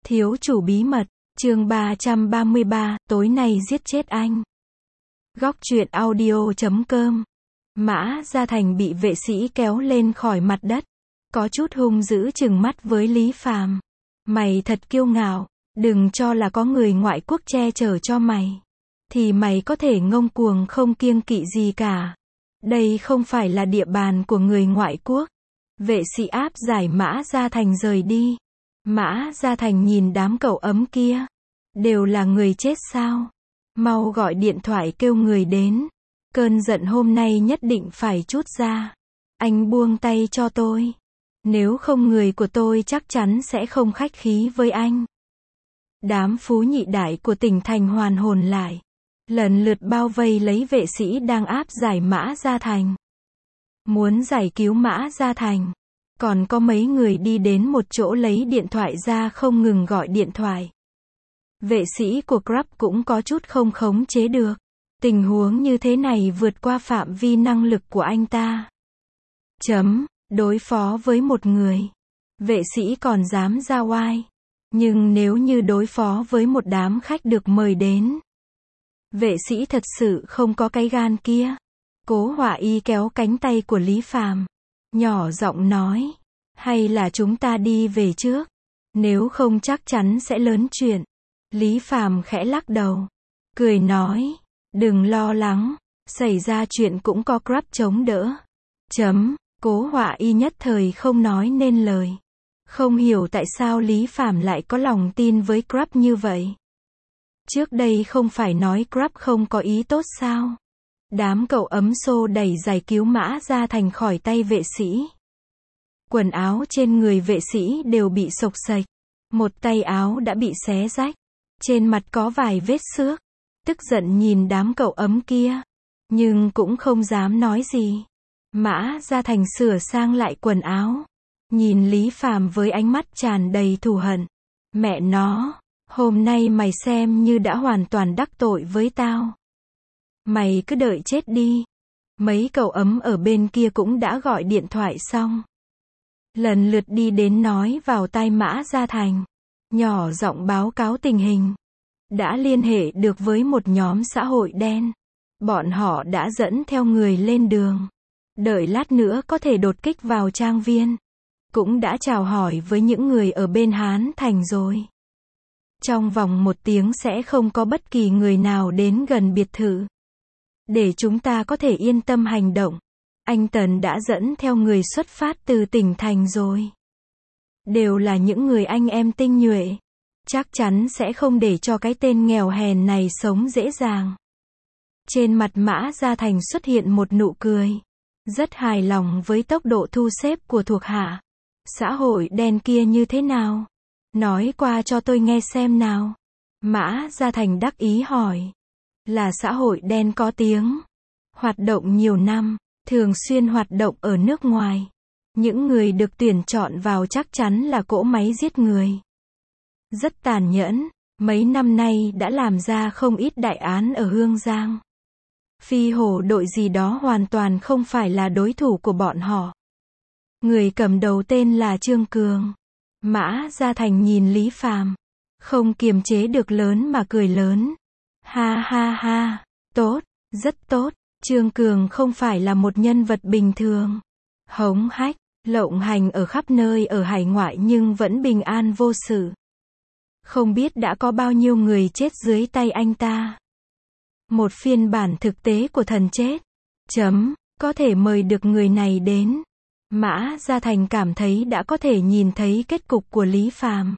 Thiếu chủ bí mật, chương 333, tối nay giết chết anh. Góc truyện audio.com. Mã Gia Thành bị vệ sĩ kéo lên khỏi mặt đất, có chút hung dữ trừng mắt với Lý Phàm. Mày thật kiêu ngạo, đừng cho là có người ngoại quốc che chở cho mày, thì mày có thể ngông cuồng không kiêng kỵ gì cả. Đây không phải là địa bàn của người ngoại quốc. Vệ sĩ áp giải Mã Gia Thành rời đi. Mã Gia Thành nhìn đám cậu ấm kia. Đều là người chết sao? Mau gọi điện thoại kêu người đến. Cơn giận hôm nay nhất định phải trút ra. Anh buông tay cho tôi. Nếu không người của tôi chắc chắn sẽ không khách khí với anh. Đám phú nhị đại của tỉnh thành hoàn hồn lại. Lần lượt bao vây lấy vệ sĩ đang áp giải Mã Gia Thành. Muốn giải cứu Mã Gia Thành. Còn có mấy người đi đến một chỗ lấy điện thoại ra không ngừng gọi điện thoại. Vệ sĩ của Grab cũng có chút không khống chế được. Tình huống như thế này vượt qua phạm vi năng lực của anh ta. Đối phó với một người. Vệ sĩ còn dám ra oai. Nhưng nếu như đối phó với một đám khách được mời đến. Vệ sĩ thật sự không có cái gan kia. Cố Họa Y kéo cánh tay của Lý Phàm. Nhỏ giọng nói. Hay là chúng ta đi về trước. Nếu không chắc chắn sẽ lớn chuyện. Lý Phàm khẽ lắc đầu. Cười nói. Đừng lo lắng. Xảy ra chuyện cũng có Grab chống đỡ. Cố Họa Y nhất thời không nói nên lời. Không hiểu tại sao Lý Phàm lại có lòng tin với Grab như vậy. Trước đây không phải nói Grab không có ý tốt sao? Đám cậu ấm xô đẩy giải cứu Mã Gia Thành khỏi tay vệ sĩ. Quần áo trên người vệ sĩ đều bị xộc xệch. Một tay áo đã bị xé rách. Trên mặt có vài vết xước. Tức giận nhìn đám cậu ấm kia. Nhưng cũng không dám nói gì. Mã Gia Thành sửa sang lại quần áo. Nhìn Lý Phàm với ánh mắt tràn đầy thù hận. Mẹ nó, hôm nay mày xem như đã hoàn toàn đắc tội với tao. Mày cứ đợi chết đi. Mấy cậu ấm ở bên kia cũng đã gọi điện thoại xong. Lần lượt đi đến nói vào tai Mã Gia Thành. Nhỏ giọng báo cáo tình hình. Đã liên hệ được với một nhóm xã hội đen. Bọn họ đã dẫn theo người lên đường. Đợi lát nữa có thể đột kích vào trang viên. Cũng đã chào hỏi với những người ở bên Hán Thành rồi. Trong vòng 1 tiếng sẽ không có bất kỳ người nào đến gần biệt thự. Để chúng ta có thể yên tâm hành động. Anh Tần đã dẫn theo người xuất phát từ tỉnh thành rồi. Đều là những người anh em tinh nhuệ. Chắc chắn sẽ không để cho cái tên nghèo hèn này sống dễ dàng. Trên mặt Mã Gia Thành xuất hiện một nụ cười. Rất hài lòng với tốc độ thu xếp của thuộc hạ. Xã hội đen kia như thế nào? Nói qua cho tôi nghe xem nào. Mã Gia Thành đắc ý hỏi. Là xã hội đen có tiếng. Hoạt động nhiều năm. Thường xuyên hoạt động ở nước ngoài. Những người được tuyển chọn vào chắc chắn là cỗ máy giết người. Rất tàn nhẫn. Mấy năm nay đã làm ra không ít đại án ở Hương Giang. Phi hổ đội gì đó hoàn toàn không phải là đối thủ của bọn họ. Người cầm đầu tên là Trương Cường. Mã Gia Thành nhìn Lý Phàm. Không kiềm chế được lớn mà cười lớn. Ha ha ha. Tốt. Rất tốt. Trương Cường không phải là một nhân vật bình thường. Hống hách, lộng hành ở khắp nơi ở hải ngoại nhưng vẫn bình an vô sự. Không biết đã có bao nhiêu người chết dưới tay anh ta. Một phiên bản thực tế của thần chết. Có thể mời được người này đến. Mã Gia Thành cảm thấy đã có thể nhìn thấy kết cục của Lý Phàm.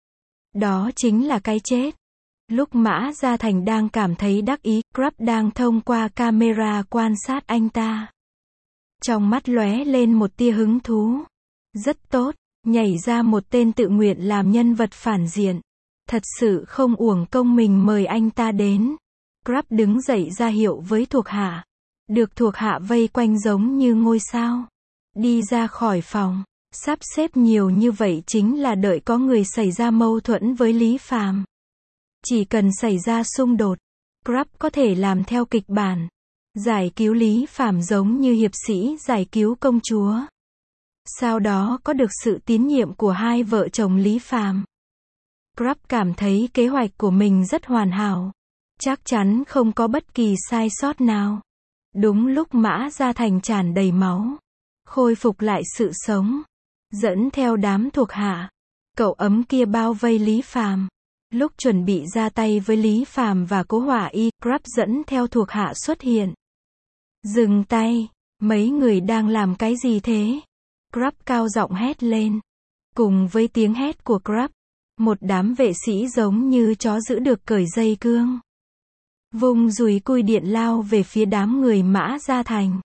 Đó chính là cái chết. Lúc Mã Gia Thành đang cảm thấy đắc ý, Grab đang thông qua camera quan sát anh ta. Trong mắt lóe lên một tia hứng thú. Rất tốt, nhảy ra một tên tự nguyện làm nhân vật phản diện. Thật sự không uổng công mình mời anh ta đến. Grab đứng dậy ra hiệu với thuộc hạ. Được thuộc hạ vây quanh giống như ngôi sao. Đi ra khỏi phòng. Sắp xếp nhiều như vậy chính là đợi có người xảy ra mâu thuẫn với Lý Phàm. Chỉ cần xảy ra xung đột, Grab có thể làm theo kịch bản. Giải cứu Lý Phàm giống như hiệp sĩ giải cứu công chúa. Sau đó có được sự tín nhiệm của hai vợ chồng Lý Phàm. Grub cảm thấy kế hoạch của mình rất hoàn hảo. Chắc chắn không có bất kỳ sai sót nào. Đúng lúc Mã Gia Thành tràn đầy máu, khôi phục lại sự sống, dẫn theo đám thuộc hạ, cậu ấm kia bao vây Lý Phàm. Lúc chuẩn bị ra tay với Lý Phàm và Cố Hỏa Y, Grub dẫn theo thuộc hạ xuất hiện. Dừng tay, mấy người đang làm cái gì thế? Grub cao giọng hét lên. Cùng với tiếng hét của Grub, một đám vệ sĩ giống như chó giữ được cởi dây cương, vung dùi cui điện lao về phía đám người Mã Gia Thành.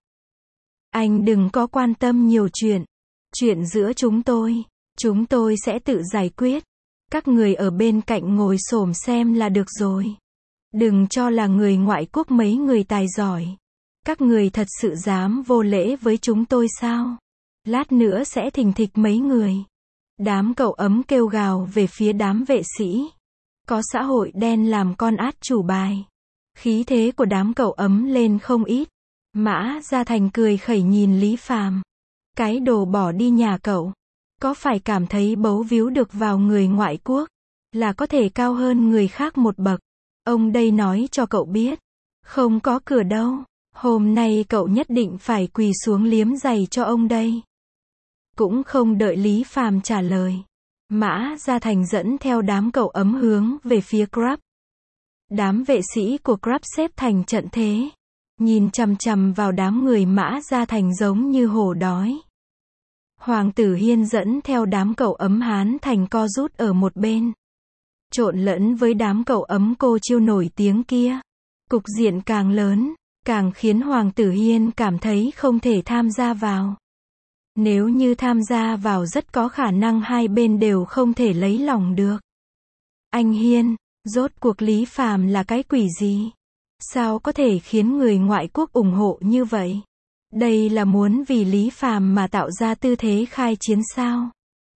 Anh đừng có quan tâm nhiều chuyện. Chuyện giữa chúng tôi sẽ tự giải quyết. Các người ở bên cạnh ngồi xổm xem là được rồi. Đừng cho là người ngoại quốc mấy người tài giỏi. Các người thật sự dám vô lễ với chúng tôi sao? Lát nữa sẽ thình thịch mấy người. Đám cậu ấm kêu gào về phía đám vệ sĩ. Có xã hội đen làm con át chủ bài. Khí thế của đám cậu ấm lên không ít. Mã Gia Thành cười khẩy nhìn Lý Phàm. Cái đồ bỏ đi nhà cậu. Có phải cảm thấy bấu víu được vào người ngoại quốc, là có thể cao hơn người khác một bậc? Ông đây nói cho cậu biết. Không có cửa đâu. Hôm nay cậu nhất định phải quỳ xuống liếm giày cho ông đây. Cũng không đợi Lý Phàm trả lời. Mã Gia Thành dẫn theo đám cậu ấm hướng về phía Grub. Đám vệ sĩ của Grub xếp thành trận thế, nhìn chằm chằm vào đám người Mã Gia Thành giống như hổ đói. Hoàng tử Hiên dẫn theo đám cậu ấm Hán Thành co rút ở một bên, trộn lẫn với đám cậu ấm cô chiêu nổi tiếng kia. Cục diện càng lớn, càng khiến Hoàng tử Hiên cảm thấy không thể tham gia vào. Nếu như tham gia vào rất có khả năng hai bên đều không thể lấy lòng được. Anh Hiên, rốt cuộc Lý Phàm là cái quỷ gì? Sao có thể khiến người ngoại quốc ủng hộ như vậy? Đây là muốn vì Lý Phàm mà tạo ra tư thế khai chiến sao?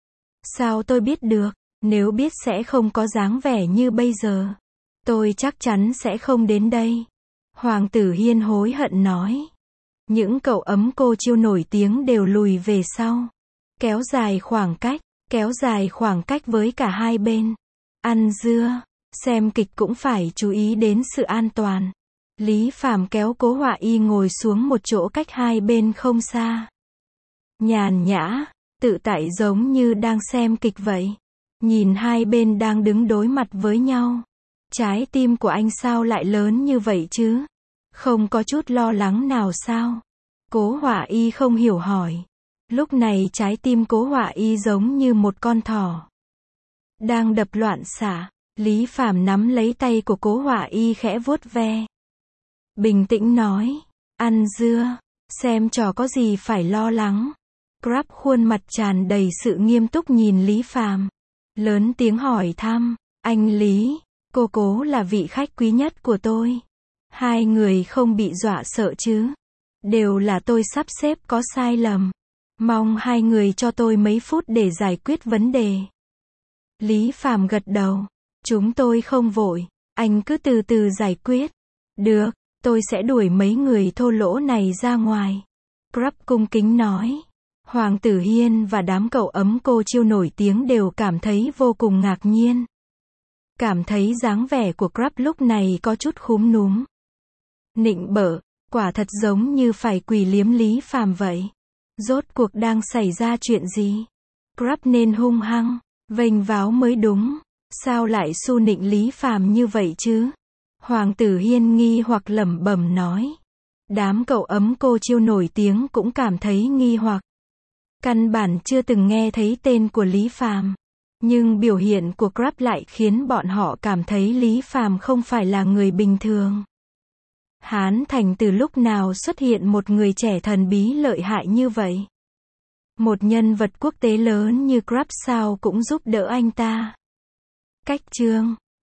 Sao tôi biết được? Nếu biết sẽ không có dáng vẻ như bây giờ. Tôi chắc chắn sẽ không đến đây. Hoàng tử Hiên hối hận nói. Những cậu ấm cô chiêu nổi tiếng đều lùi về sau. Kéo dài khoảng cách với cả hai bên. Ăn dưa, xem kịch cũng phải chú ý đến sự an toàn. Lý Phàm kéo Cố Hỏa Y ngồi xuống một chỗ cách hai bên không xa. Nhàn nhã, tự tại giống như đang xem kịch vậy. Nhìn hai bên đang đứng đối mặt với nhau. Trái tim của anh sao lại lớn như vậy chứ? Không có chút lo lắng nào sao? Cố Hỏa Y không hiểu hỏi. Lúc này trái tim Cố Hỏa Y giống như một con thỏ đang đập loạn xạ. Lý Phàm nắm lấy tay của Cố Hỏa Y khẽ vuốt ve. Bình tĩnh nói, ăn dưa, xem trò có gì phải lo lắng. Grub khuôn mặt tràn đầy sự nghiêm túc nhìn Lý Phàm, lớn tiếng hỏi thăm, anh Lý, cô Cố là vị khách quý nhất của tôi. Hai người không bị dọa sợ chứ? Đều là tôi sắp xếp có sai lầm. Mong hai người cho tôi mấy phút để giải quyết vấn đề. Lý Phàm gật đầu. Chúng tôi không vội, anh cứ từ từ giải quyết. Được, tôi sẽ đuổi mấy người thô lỗ này ra ngoài. Grub cung kính nói. Hoàng tử Hiên và đám cậu ấm cô chiêu nổi tiếng đều cảm thấy vô cùng ngạc nhiên. Cảm thấy dáng vẻ của Grub lúc này có chút khúm núm. Nịnh bợ, quả thật giống như phải quỳ liếm Lý Phàm vậy. Rốt cuộc đang xảy ra chuyện gì? Grub nên hung hăng, vênh váo mới đúng. Sao lại xu nịnh Lý Phàm như vậy chứ? Hoàng tử Hiên nghi hoặc lẩm bẩm nói. Đám cậu ấm cô chiêu nổi tiếng cũng cảm thấy nghi hoặc. Căn bản chưa từng nghe thấy tên của Lý Phàm. Nhưng biểu hiện của Grub lại khiến bọn họ cảm thấy Lý Phàm không phải là người bình thường. Hán Thành từ lúc nào xuất hiện một người trẻ thần bí lợi hại như vậy? Một nhân vật quốc tế lớn như Grub sao cũng giúp đỡ anh ta? Cách chương